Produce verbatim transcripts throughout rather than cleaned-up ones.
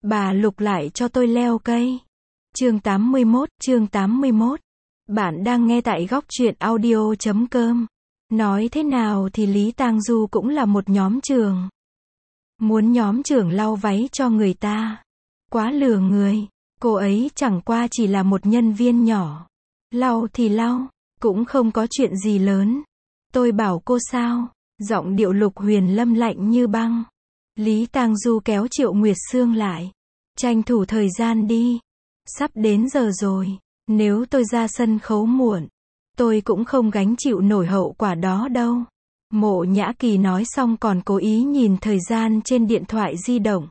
Bà Lục lại cho tôi leo cây. Chương tám mươi mốt, chương tám mươi mốt. Bạn đang nghe tại góc truyện audio chấm com. Nói thế nào thì Lý Tang Du cũng là một nhóm trưởng. Muốn nhóm trưởng lau váy cho người ta. Quá lừa người. Cô ấy chẳng qua chỉ là một nhân viên nhỏ. Lau thì lau, cũng không có chuyện gì lớn. Tôi bảo cô sao? Giọng điệu Lục Huyền Lâm lạnh như băng. Lý Tang Du kéo Triệu Nguyệt Sương lại. Tranh thủ thời gian đi. Sắp đến giờ rồi. Nếu tôi ra sân khấu muộn, tôi cũng không gánh chịu nổi hậu quả đó đâu. Mộ Nhã Kỳ nói xong còn cố ý nhìn thời gian trên điện thoại di động.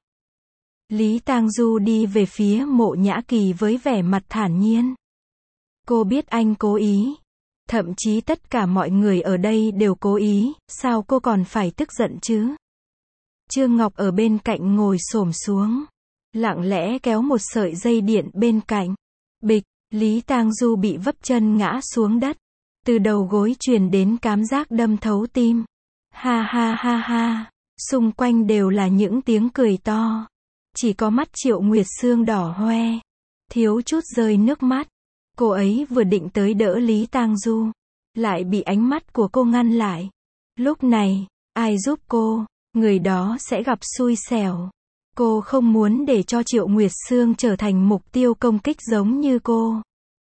Lý Tang Du đi về phía Mộ Nhã Kỳ với vẻ mặt thản nhiên. Cô biết anh cố ý. Thậm chí tất cả mọi người ở đây đều cố ý, sao cô còn phải tức giận chứ? Trương Ngọc ở bên cạnh ngồi xổm xuống, lặng lẽ kéo một sợi dây điện bên cạnh. Bịch, Lý Tang Du bị vấp chân ngã xuống đất. Từ đầu gối truyền đến cảm giác đâm thấu tim. Ha ha ha ha, xung quanh đều là những tiếng cười to. Chỉ có mắt Triệu Nguyệt Sương đỏ hoe, thiếu chút rơi nước mắt. Cô ấy vừa định tới đỡ Lý Tang Du, lại bị ánh mắt của cô ngăn lại. Lúc này, ai giúp cô, người đó sẽ gặp xui xẻo. Cô không muốn để cho Triệu Nguyệt Sương trở thành mục tiêu công kích giống như cô.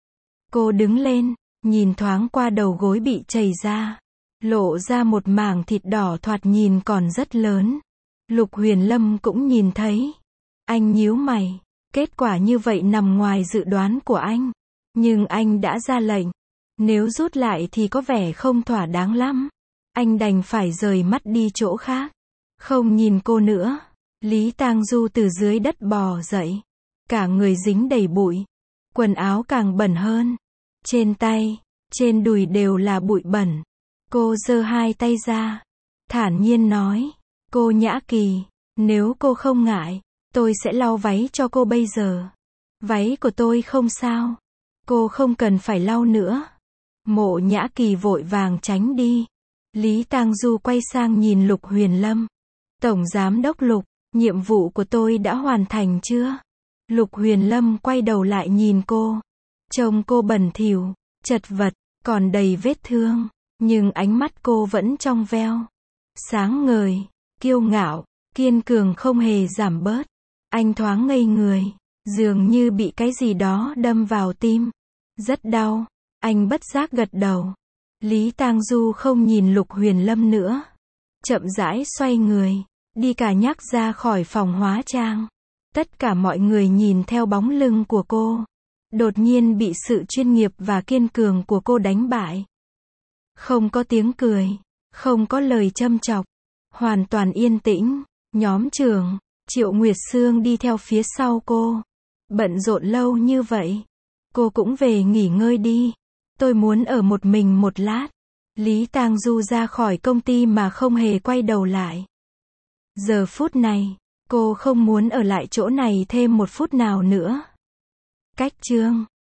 Cô đứng lên, nhìn thoáng qua đầu gối bị chảy ra, lộ ra một mảng thịt đỏ thoạt nhìn còn rất lớn. Lục Huyền Lâm cũng nhìn thấy. Anh nhíu mày, kết quả như vậy nằm ngoài dự đoán của anh. Nhưng anh đã ra lệnh. Nếu rút lại thì có vẻ không thỏa đáng lắm. Anh đành phải rời mắt đi chỗ khác. Không nhìn cô nữa. Lý Tang Du từ dưới đất bò dậy. Cả người dính đầy bụi. Quần áo càng bẩn hơn. Trên tay, trên đùi đều là bụi bẩn. Cô giơ hai tay ra. Thản nhiên nói. Cô Nhã Kỳ, nếu cô không ngại, tôi sẽ lau váy cho cô bây giờ. Váy của tôi không sao. Cô không cần phải lau nữa. Mộ Nhã Kỳ vội vàng tránh đi. Lý Tang Du quay sang nhìn Lục Huyền Lâm. Tổng Giám đốc Lục, nhiệm vụ của tôi đã hoàn thành chưa? Lục Huyền Lâm quay đầu lại nhìn cô. Trông cô bẩn thỉu, chật vật, còn đầy vết thương. Nhưng ánh mắt cô vẫn trong veo. Sáng ngời, kiêu ngạo, kiên cường không hề giảm bớt. Anh thoáng ngây người. Dường như bị cái gì đó đâm vào tim. Rất đau. Anh bất giác gật đầu. Lý Tang Du không nhìn Lục Huyền Lâm nữa. Chậm rãi xoay người. Đi cả nhắc ra khỏi phòng hóa trang. Tất cả mọi người nhìn theo bóng lưng của cô. Đột nhiên bị sự chuyên nghiệp và kiên cường của cô đánh bại. Không có tiếng cười. Không có lời châm chọc. Hoàn toàn yên tĩnh. Nhóm trưởng, Triệu Nguyệt Sương đi theo phía sau cô. Bận rộn lâu như vậy. Cô cũng về nghỉ ngơi đi. Tôi muốn ở một mình một lát. Lý Tang Du ra khỏi công ty mà không hề quay đầu lại. Giờ phút này, cô không muốn ở lại chỗ này thêm một phút nào nữa. Cách chương